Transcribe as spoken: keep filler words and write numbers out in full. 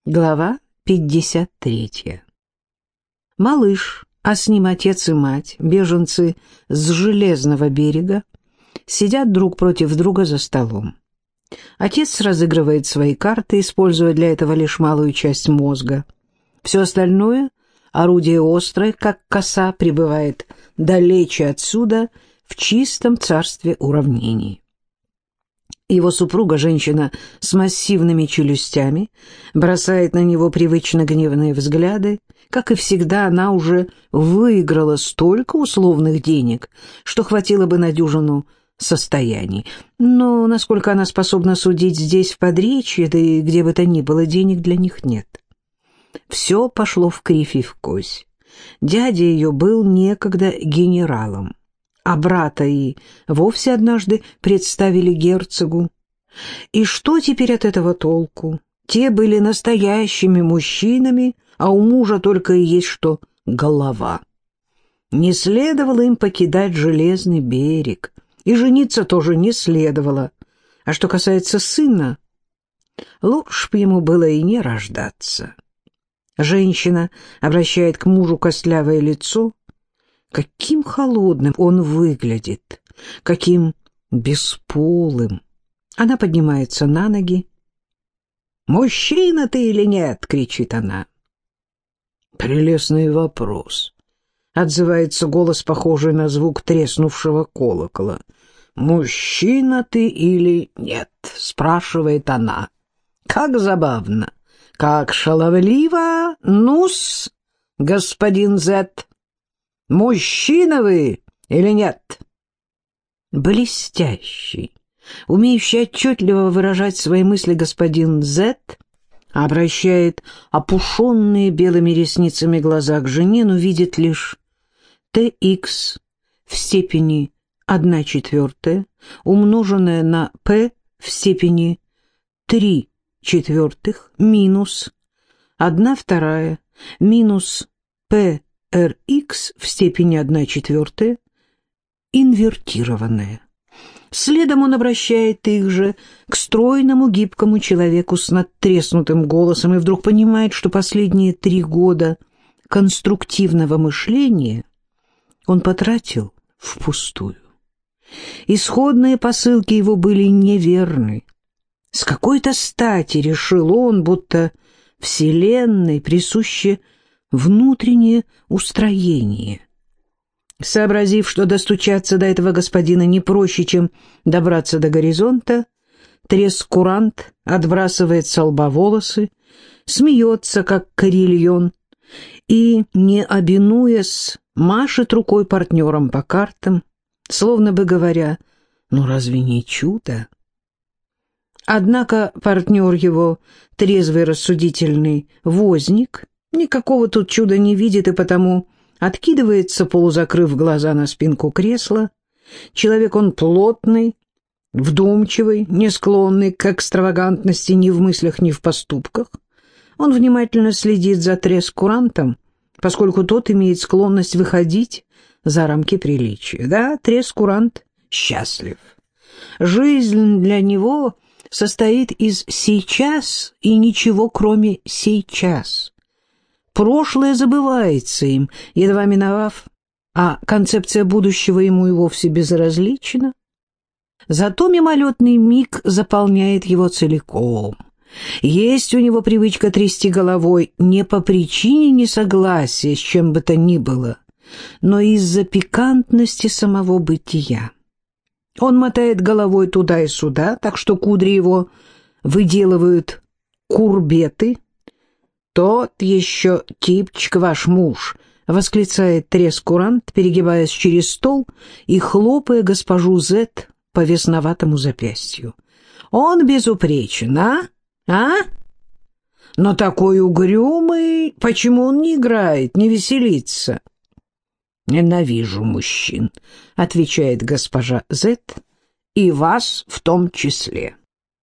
Глава пятьдесят третья. Малыш, а с ним отец и мать, беженцы с Железного берега, сидят друг против друга за столом. Отец разыгрывает свои карты, используя для этого лишь малую часть мозга. Все остальное, орудие острое, как коса, пребывает далече отсюда, в чистом царстве уравнений. Его супруга, женщина с массивными челюстями, бросает на него привычно гневные взгляды. Как и всегда, она уже выиграла столько условных денег, что хватило бы на дюжину состояний. Но, насколько она способна судить здесь, в Подречье, да и где бы то ни было, денег для них нет. Все пошло в кривь и в кось. Дядя ее был некогда генералом, а брата и вовсе однажды представили герцогу. И что теперь от этого толку? Те были настоящими мужчинами, а у мужа только и есть что голова. Не следовало им покидать Железный берег, и жениться тоже не следовало. А что касается сына, лучше б ему было и не рождаться. Женщина обращает к мужу костлявое лицо. Каким холодным он выглядит, каким бесполым. Она поднимается на ноги. «Мужчина ты или нет?» — кричит она. «Прелестный вопрос», — отзывается голос, похожий на звук треснувшего колокола. «Мужчина ты или нет?» — спрашивает она. «Как забавно, как шаловливо! Ну-с, господин Зет, мужчина вы или нет?» Блестящий, умеющий отчетливо выражать свои мысли господин Зет обращает опушенные белыми ресницами глаза к жене, но видит лишь tx в степени одна четвертая, умноженное на p в степени три четвертых, минус одна вторая, минус prx в степени одна четвертая, инвертированное. Следом он обращает их же к стройному гибкому человеку с надтреснутым голосом и вдруг понимает, что последние три года конструктивного мышления он потратил впустую. Исходные посылки его были неверны. С какой-то стати решил он, будто Вселенной присуще внутреннее устроение. Сообразив, что достучаться до этого господина не проще, чем добраться до горизонта, трескурант отбрасывает со лба волосы, смеется, как карельон, и, не обинуясь, машет рукой партнерам по картам, словно бы говоря: «Ну разве не чудо?» Однако партнер его, трезвый рассудительный возник, никакого тут чуда не видит и потому откидывается, полузакрыв глаза, на спинку кресла. Человек он плотный, вдумчивый, не склонный к экстравагантности ни в мыслях, ни в поступках. Он внимательно следит за трескурантом, поскольку тот имеет склонность выходить за рамки приличия. Да, трескурант счастлив. Жизнь для него состоит из сейчас и ничего, кроме сейчас. Прошлое забывается им, едва миновав, а концепция будущего ему и вовсе безразлична. Зато мимолетный миг заполняет его целиком. Есть у него привычка трясти головой не по причине несогласия с чем бы то ни было, но из-за пикантности самого бытия. Он мотает головой туда и сюда, так что кудри его выделывают курбеты. «Тот еще типчик ваш муж», — восклицает трескурант, перегибаясь через стол и хлопая госпожу Зет по весноватому запястью. «Он безупречен, а? А? Но такой угрюмый, почему он не играет, не веселится?» «Ненавижу мужчин», — отвечает госпожа Зет, — «и вас в том числе».